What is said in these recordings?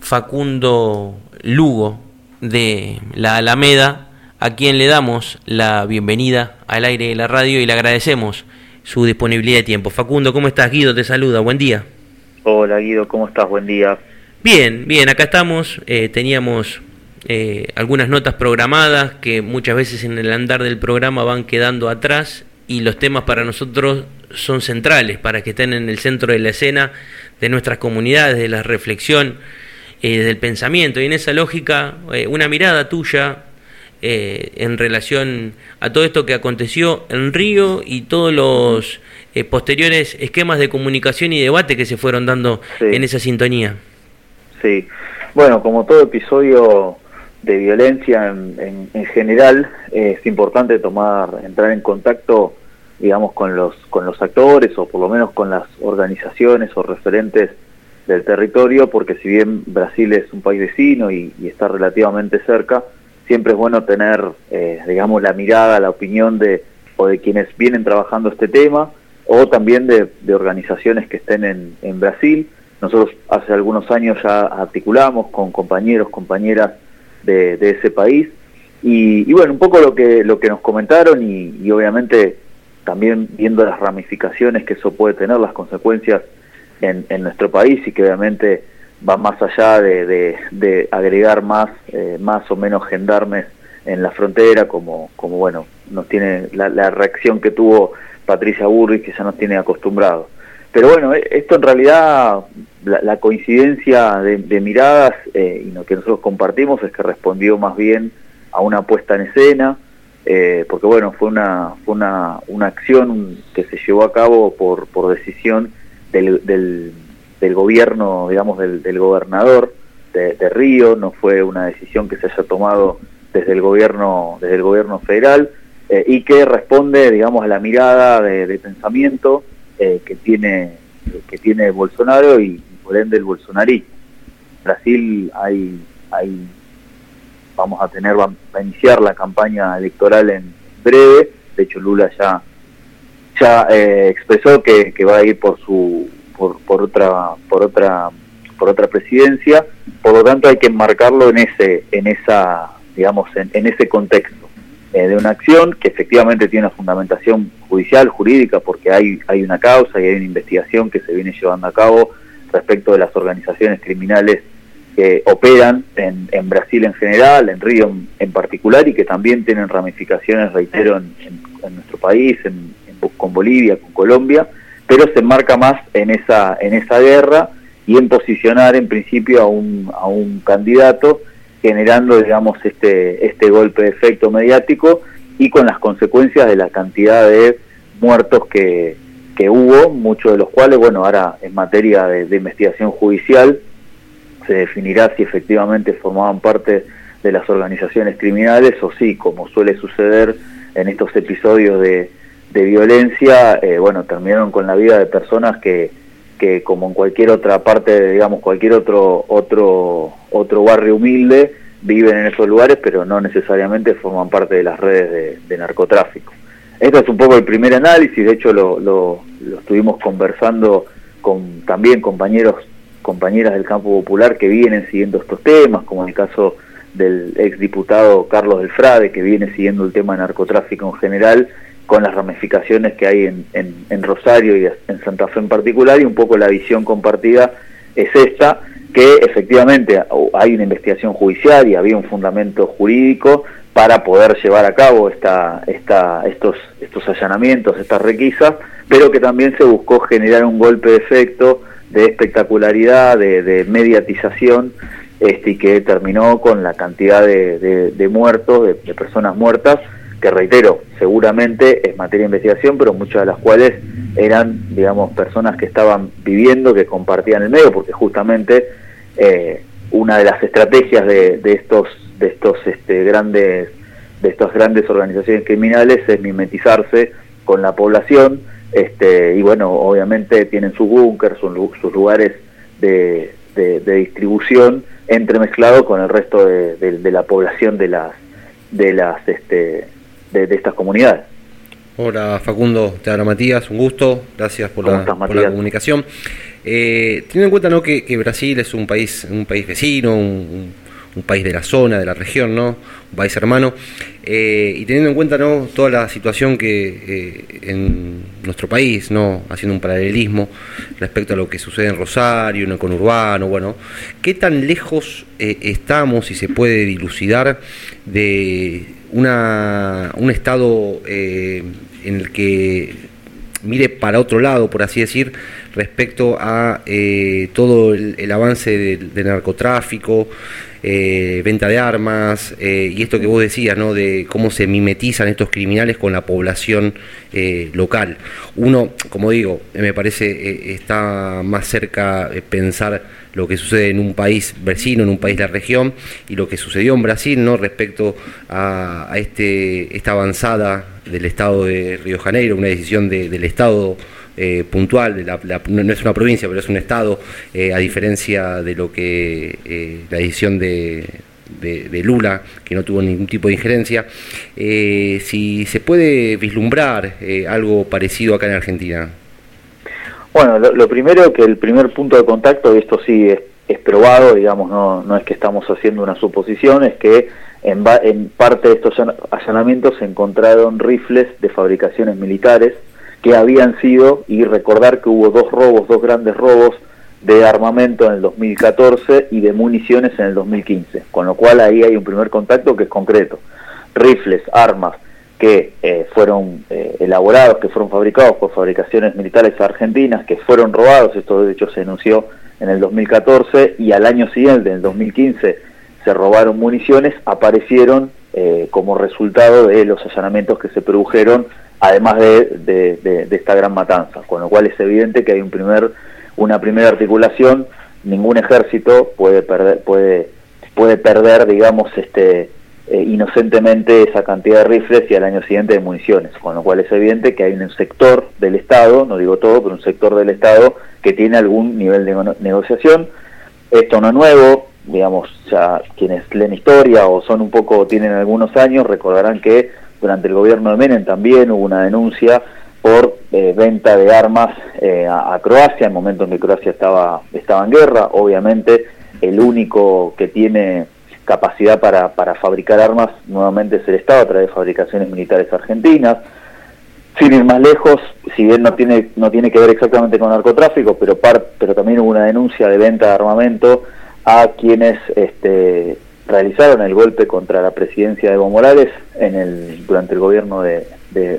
Facundo Lugo de la Alameda, a quien le damos la bienvenida al aire de la radio y le agradecemos su disponibilidad de tiempo. Facundo, ¿cómo estás? Guido te saluda, buen día. Hola Guido, ¿cómo estás? Buen día. Bien, acá estamos. Teníamos algunas notas programadas que muchas veces en el andar del programa van quedando atrás y los temas para nosotros son centrales, para que estén en el centro de la escena de nuestras comunidades, de la reflexión, del pensamiento. Y en esa lógica, una mirada tuya en relación a todo esto que aconteció en Río y todos los posteriores esquemas de comunicación y debate que se fueron dando en esa sintonía. Sí, bueno, como todo episodio de violencia en general, es importante entrar en contacto, digamos, con los actores, o por lo menos con las organizaciones o referentes del territorio, porque si bien Brasil es un país vecino y está relativamente cerca, siempre es bueno tener, digamos, la mirada, la opinión de quienes vienen trabajando este tema, o también de organizaciones que estén en Brasil. Nosotros hace algunos años ya articulamos con compañeros, compañeras de ese país, y bueno, un poco lo que nos comentaron, y obviamente también viendo las ramificaciones que eso puede tener, las consecuencias en nuestro país, y que obviamente va más allá de agregar más o menos gendarmes en la frontera, como bueno, nos tiene la reacción que tuvo Patricia Bullrich, que ya nos tiene acostumbrados. Pero bueno, esto en realidad, la coincidencia de miradas y lo que nosotros compartimos es que respondió más bien a una puesta en escena, porque bueno, fue una acción que se llevó a cabo por decisión del gobierno, digamos, del gobernador de Río. No fue una decisión que se haya tomado desde el gobierno federal, y que responde, digamos, a la mirada de pensamiento que tiene Bolsonaro y por ende el bolsonarismo. En Brasil vamos a iniciar la campaña electoral en breve. De hecho, Lula ya expresó que va a ir por otra presidencia. Por lo tanto, hay que enmarcarlo en ese contexto de una acción que efectivamente tiene una fundamentación judicial, jurídica, porque hay una causa y hay una investigación que se viene llevando a cabo respecto de las organizaciones criminales que operan en Brasil en general, en Río en particular, y que también tienen ramificaciones, reitero, en nuestro país, con Bolivia, con Colombia, pero se enmarca más en esa guerra y en posicionar en principio a un candidato, generando, digamos, este golpe de efecto mediático, y con las consecuencias de la cantidad de muertos que hubo, muchos de los cuales, bueno, ahora en materia de investigación judicial se definirá si efectivamente formaban parte de las organizaciones criminales o sí, como suele suceder en estos episodios de violencia, bueno, terminaron con la vida de personas que como en cualquier otra parte, digamos, cualquier otro barrio humilde, viven en esos lugares, pero no necesariamente forman parte de las redes de narcotráfico. Esto es un poco el primer análisis. De hecho lo estuvimos conversando con también compañeras del campo popular que vienen siguiendo estos temas, como en el caso del exdiputado Carlos del Frade, que viene siguiendo el tema de narcotráfico en general, con las ramificaciones que hay en Rosario y en Santa Fe en particular, y un poco la visión compartida es esta, que efectivamente hay una investigación judicial y había un fundamento jurídico para poder llevar a cabo estos allanamientos, estas requisas, pero que también se buscó generar un golpe de efecto, de espectacularidad, de mediatización, y que terminó con la cantidad de muertos, de personas muertas, que reitero, seguramente es materia de investigación, pero muchas de las cuales eran, digamos, personas que estaban viviendo, que compartían el medio, porque justamente una de las estrategias de estas grandes organizaciones criminales es mimetizarse con la población, y bueno, obviamente tienen sus búnkers, sus lugares de distribución entremezclado con el resto de la población de estas comunidades. Hola Facundo, te habla Matías, un gusto, gracias por la comunicación. Teniendo en cuenta, ¿no?, que Brasil es un país vecino, un país de la zona, de la región, ¿no?, un país hermano, y teniendo en cuenta, ¿no?, toda la situación que en nuestro país, ¿no?, haciendo un paralelismo respecto a lo que sucede en Rosario, en el conurbano, bueno, ¿qué tan lejos estamos, si se puede dilucidar, de un estado en el que mire para otro lado, por así decir, respecto a todo el avance del narcotráfico, venta de armas, y esto que vos decías, ¿no?, de cómo se mimetizan estos criminales con la población local? Uno, como digo, me parece está más cerca pensar lo que sucede en un país vecino, en un país de la región, y lo que sucedió en Brasil, ¿no?, respecto a esta avanzada del Estado de Río de Janeiro, una decisión del Estado puntual, no es una provincia, pero es un estado, a diferencia de lo que la decisión de Lula, que no tuvo ningún tipo de injerencia. Si se puede vislumbrar algo parecido acá en Argentina. Bueno, lo primero, que el primer punto de contacto, y esto sí es probado, digamos, no es que estamos haciendo una suposición, es que en parte de estos allanamientos se encontraron rifles de fabricaciones militares que habían sido, y recordar que hubo dos grandes robos de armamento en el 2014 y de municiones en el 2015, con lo cual ahí hay un primer contacto que es concreto. Rifles, armas que fueron elaborados, que fueron fabricados por fabricaciones militares argentinas, que fueron robados, esto de hecho se denunció en el 2014, y al año siguiente, en el 2015, se robaron municiones, aparecieron como resultado de los allanamientos que se produjeron, además de esta gran matanza, con lo cual es evidente que hay una primera articulación. Ningún ejército puede perder, digamos, inocentemente esa cantidad de rifles y al año siguiente de municiones, con lo cual es evidente que hay un sector del Estado, no digo todo, pero un sector del Estado que tiene algún nivel de negociación. Esto no es nuevo, digamos, ya quienes leen historia o tienen algunos años, recordarán que durante el gobierno de Menem también hubo una denuncia por venta de armas a Croacia, en el momento en que Croacia estaba en guerra. Obviamente el único que tiene capacidad para fabricar armas nuevamente es el Estado, a través de fabricaciones militares argentinas. Sin ir más lejos, si bien no tiene que ver exactamente con narcotráfico, pero también hubo una denuncia de venta de armamento a quienes realizaron el golpe contra la presidencia de Evo Morales durante el gobierno de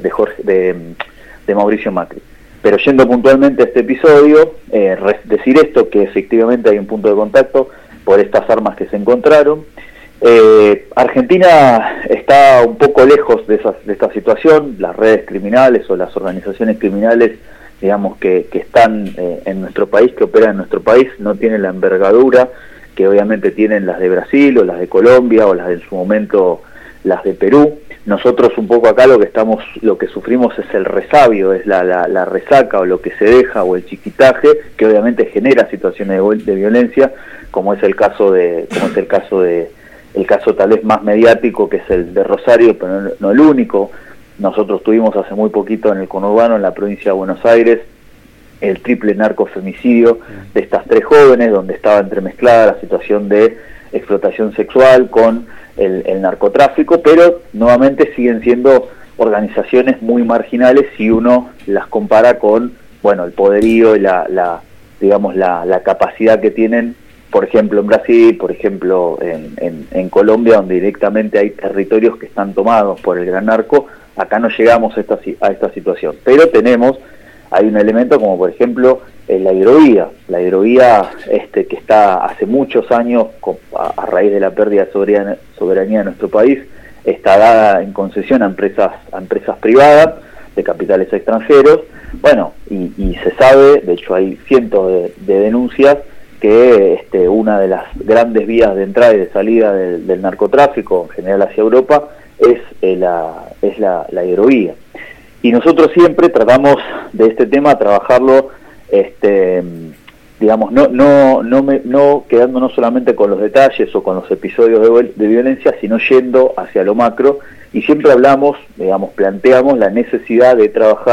Mauricio Macri. Pero yendo puntualmente a este episodio, decir esto, que efectivamente hay un punto de contacto por estas armas que se encontraron. Argentina está un poco lejos de esta situación. Las redes criminales o las organizaciones criminales, digamos, que están en nuestro país, que operan en nuestro país, no tienen la envergadura que obviamente tienen las de Brasil o las de Colombia o las de, en su momento, las de Perú. Nosotros un poco acá lo que sufrimos es el resabio, es la resaca o lo que se deja o el chiquitaje, que obviamente genera situaciones de violencia, como es el caso tal vez más mediático, que es el de Rosario, pero no el único. Nosotros tuvimos hace muy poquito en el conurbano, en la provincia de Buenos Aires, el triple narcofemicidio de estas 3 jóvenes, donde estaba entremezclada la situación de explotación sexual con el narcotráfico, pero nuevamente siguen siendo organizaciones muy marginales si uno las compara con, bueno, el poderío y la capacidad que tienen, por ejemplo, en Brasil, por ejemplo, en Colombia, donde directamente hay territorios que están tomados por el gran narco. Acá no llegamos a esta situación, pero hay un elemento como, por ejemplo, la hidrovía que está hace muchos años, a raíz de la pérdida de soberanía de nuestro país, está dada en concesión a empresas privadas de capitales extranjeros. Bueno, y se sabe, de hecho hay cientos de denuncias, que una de las grandes vías de entrada y de salida del narcotráfico, en general hacia Europa, es la hidrovía. Y nosotros siempre tratamos de este tema trabajarlo, digamos, no quedándonos solamente con los detalles o con los episodios de violencia, sino yendo hacia lo macro, y siempre hablamos, digamos, planteamos la necesidad de trabajar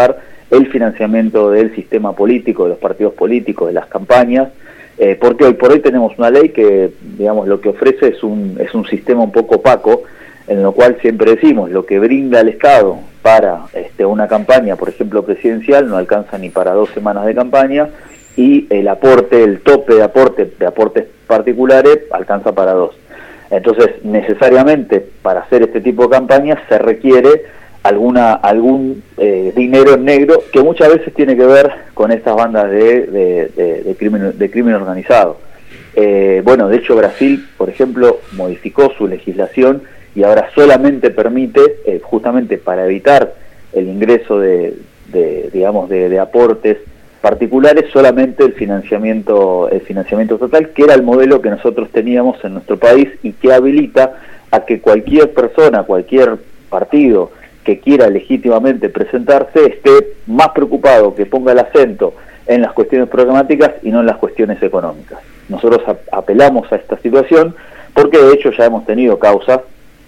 el financiamiento del sistema político, de los partidos políticos, de las campañas, porque hoy por hoy tenemos una ley que, digamos, lo que ofrece es un sistema un poco opaco, en lo cual siempre decimos, lo que brinda el Estado para una campaña, por ejemplo, presidencial, no alcanza ni para 2 semanas de campaña, y el tope de aportes particulares alcanza para 2. Entonces, necesariamente, para hacer este tipo de campañas se requiere algún dinero en negro, que muchas veces tiene que ver con estas bandas de crimen organizado. Bueno, de hecho Brasil, por ejemplo, modificó su legislación y ahora solamente permite, justamente para evitar el ingreso de aportes particulares, solamente el financiamiento total, que era el modelo que nosotros teníamos en nuestro país y que habilita a que cualquier persona, cualquier partido que quiera legítimamente presentarse esté más preocupado, que ponga el acento en las cuestiones programáticas y no en las cuestiones económicas. Nosotros apelamos a esta situación porque de hecho ya hemos tenido causas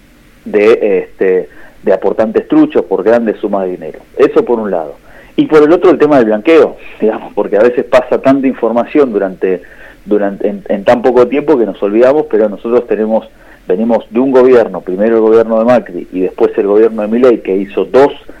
de aportantes truchos por grandes sumas de dinero. Eso por un lado. Y por el otro el tema del blanqueo, digamos, porque a veces pasa tanta información en tan poco tiempo que nos olvidamos, pero nosotros venimos de un gobierno, primero el gobierno de Macri y después el gobierno de Milei, que hizo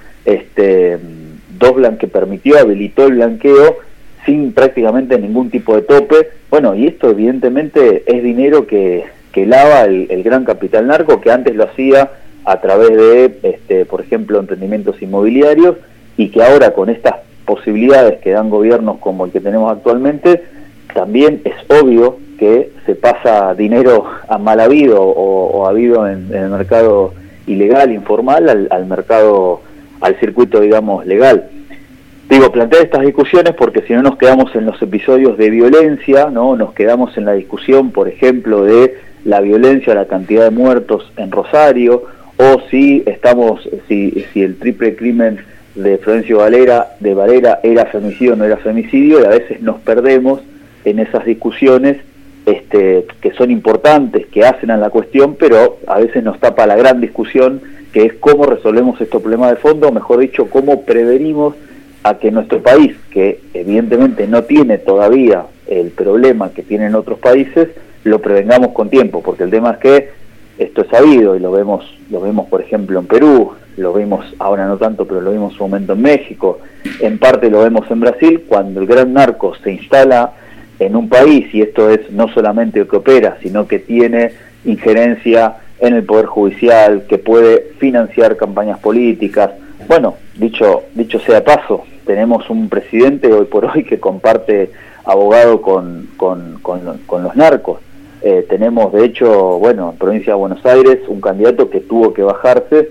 que habilitó el blanqueo sin prácticamente ningún tipo de tope. Bueno, y esto evidentemente es dinero que lava el gran capital narco, que antes lo hacía a través de, por ejemplo, emprendimientos inmobiliarios, y que ahora con estas posibilidades que dan gobiernos como el que tenemos actualmente, también es obvio que se pasa dinero a mal habido o habido en el mercado ilegal, informal, al circuito, digamos, legal. Digo, plantear estas discusiones porque si no nos quedamos en los episodios de violencia, ¿no? Nos quedamos en la discusión, por ejemplo, de la violencia, la cantidad de muertos en Rosario, o si el triple crimen de Florencio Varela era femicidio o no era femicidio, y a veces nos perdemos en esas discusiones que son importantes, que hacen a la cuestión, pero a veces nos tapa la gran discusión, que es cómo resolvemos estos problemas de fondo, o mejor dicho, cómo prevenimos a que nuestro país, que evidentemente no tiene todavía el problema que tienen otros países, lo prevengamos con tiempo, porque el tema es que esto es sabido, y lo vemos por ejemplo en Perú, lo vimos ahora no tanto, pero lo vimos en su momento en México, en parte lo vemos en Brasil, cuando el gran narco se instala en un país, y esto es no solamente que opera, sino que tiene injerencia en el Poder Judicial, que puede financiar campañas políticas. Bueno, dicho sea de paso, tenemos un presidente hoy por hoy que comparte abogado con los narcos. Tenemos, de hecho, bueno, en provincia de Buenos Aires, un candidato que tuvo que bajarse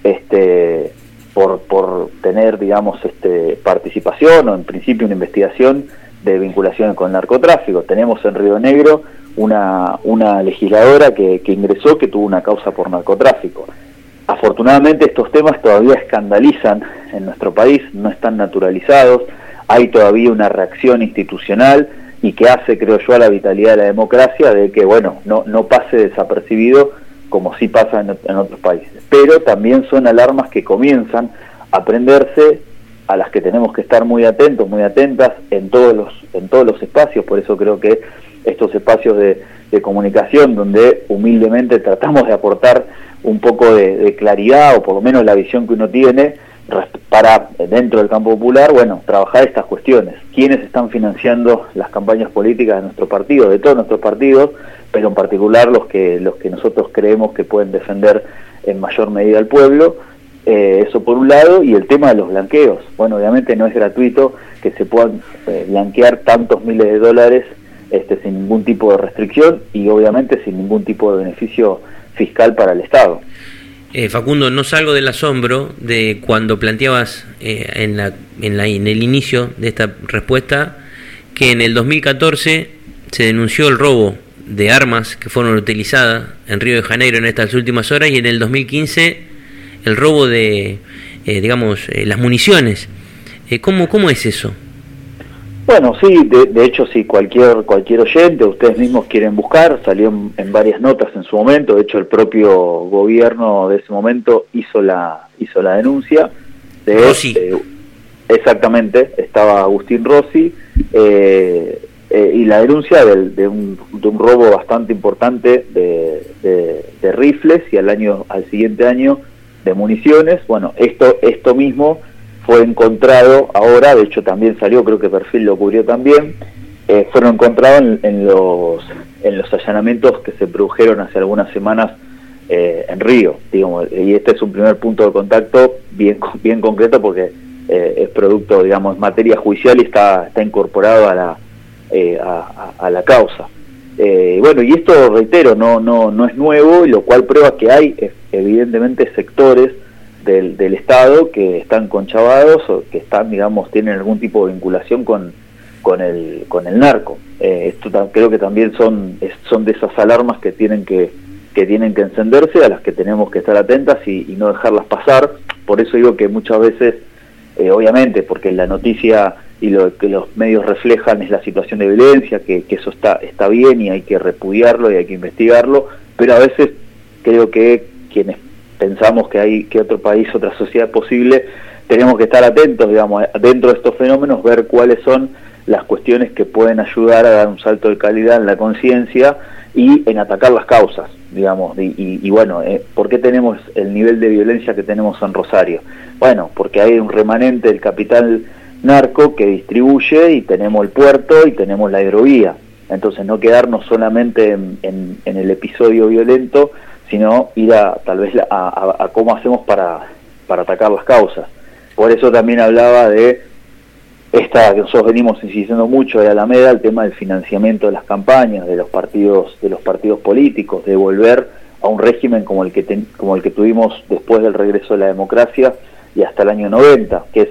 por tener, digamos, participación o en principio una investigación de vinculaciones con el narcotráfico. Tenemos en Río Negro una legisladora que ingresó, que tuvo una causa por narcotráfico. Afortunadamente estos temas todavía escandalizan en nuestro país, no están naturalizados, hay todavía una reacción institucional y que hace, creo yo, a la vitalidad de la democracia, de que, bueno, no pase desapercibido como sí pasa en otros países. Pero también son alarmas que comienzan a prenderse, a las que tenemos que estar muy atentos, muy atentas en todos los espacios. Por eso creo que estos espacios de comunicación, donde humildemente tratamos de aportar un poco de claridad, o por lo menos la visión que uno tiene para, dentro del campo popular, bueno, trabajar estas cuestiones. ¿Quiénes están financiando las campañas políticas de nuestro partido, de todos nuestros partidos, pero en particular los que nosotros creemos que pueden defender en mayor medida al pueblo? Eso por un lado. Y el tema de los blanqueos. Bueno, obviamente no es gratuito que se puedan blanquear tantos miles de dólares sin ningún tipo de restricción y obviamente sin ningún tipo de beneficio fiscal para el Estado. Facundo, no salgo del asombro de cuando planteabas en el inicio de esta respuesta que en el 2014 se denunció el robo de armas que fueron utilizadas en Río de Janeiro en estas últimas horas, y en el 2015 el robo de, las municiones. ¿Cómo es eso? Bueno, sí, de hecho, si cualquier oyente, ustedes mismos quieren buscar, salió en varias notas en su momento. De hecho, el propio gobierno de ese momento hizo la denuncia de Exactamente, estaba Agustín Rossi, y la denuncia de un robo bastante importante de rifles y al siguiente año de municiones. Bueno, esto mismo fue encontrado ahora, de hecho también salió, creo que Perfil lo cubrió también, fueron encontrados en los allanamientos que se produjeron hace algunas semanas en Río, digamos, y este es un primer punto de contacto bien concreto porque es producto, digamos, materia judicial y está incorporado a la causa. Bueno, y esto, reitero, no es nuevo, y lo cual prueba que hay evidentemente sectores del Estado que están conchavados o que tienen algún tipo de vinculación con el narco. Esto creo que también son de esas alarmas que tienen que encenderse, a las que tenemos que estar atentas y no dejarlas pasar. Por eso digo que muchas veces, obviamente, porque la noticia y lo que los medios reflejan es la situación de violencia, que eso está bien y hay que repudiarlo y hay que investigarlo, pero a veces creo que quienes pensamos que otro país, otra sociedad es posible, tenemos que estar atentos, digamos, dentro de estos fenómenos, ver cuáles son las cuestiones que pueden ayudar a dar un salto de calidad en la conciencia y en atacar las causas, digamos, y bueno, ¿por qué tenemos el nivel de violencia que tenemos en Rosario? Bueno, porque hay un remanente del capital narco que distribuye, y tenemos el puerto y tenemos la hidrovía. Entonces no quedarnos solamente en el episodio violento, sino ir tal vez a cómo hacemos para atacar las causas. Por eso también hablaba de que nosotros venimos insistiendo mucho de Alameda, el tema del financiamiento de las campañas, de los partidos políticos, de volver a un régimen como el que tuvimos después del regreso de la democracia y hasta el año 90, que es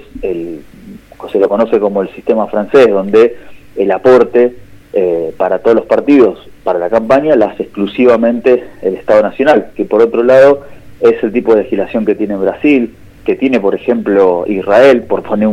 se lo conoce como el sistema francés, donde el aporte para todos los partidos, para la campaña, la hace exclusivamente el Estado Nacional, que por otro lado es el tipo de legislación que tiene Brasil, que tiene, por ejemplo, Israel, por poner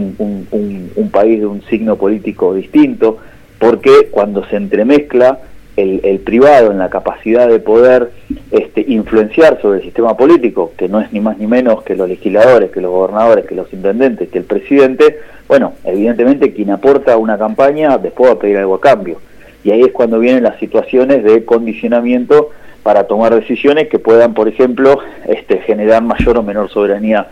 un país de un signo político distinto, porque cuando se entremezcla el privado en la capacidad de poder influenciar sobre el sistema político, que no es ni más ni menos que los legisladores, que los gobernadores, que los intendentes, que el presidente, bueno, evidentemente quien aporta una campaña después va a pedir algo a cambio. Y ahí es cuando vienen las situaciones de condicionamiento para tomar decisiones que puedan, por ejemplo, generar mayor o menor soberanía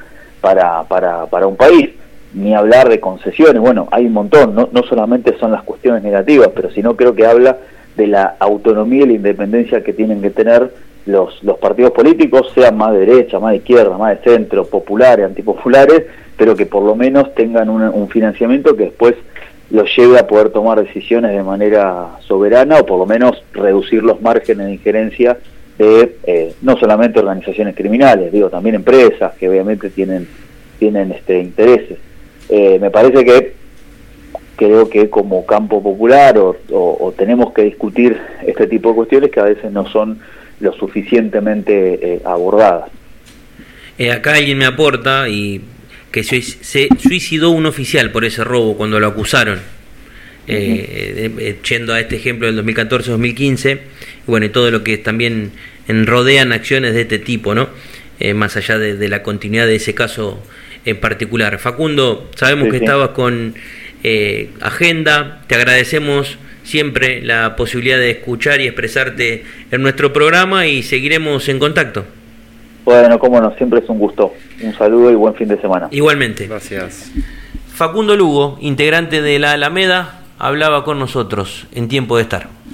para un país. Ni hablar de concesiones, bueno, hay un montón, no solamente son las cuestiones negativas, pero sino creo que habla de la autonomía y la independencia que tienen que tener los partidos políticos, sean más de derecha, más de izquierda, más de centro, populares, antipopulares, pero que por lo menos tengan un financiamiento que después los lleve a poder tomar decisiones de manera soberana, o por lo menos reducir los márgenes de injerencia de no solamente organizaciones criminales, digo, también empresas que obviamente tienen intereses. Me parece que creo que como campo popular o tenemos que discutir este tipo de cuestiones que a veces no son lo suficientemente abordadas. Acá alguien me aporta y que se suicidó un oficial por ese robo cuando lo acusaron, yendo a este ejemplo del 2014-2015, y bueno, y todo lo que también rodean acciones de este tipo, ¿no? Más allá de la continuidad de ese caso en particular. Facundo, sabemos que estabas con agenda, te agradecemos siempre la posibilidad de escuchar y expresarte en nuestro programa, y seguiremos en contacto. Bueno, cómo no, siempre es un gusto. Un saludo y buen fin de semana. Igualmente. Gracias. Facundo Lugo, integrante de la Alameda, hablaba con nosotros en Tiempo de Estar.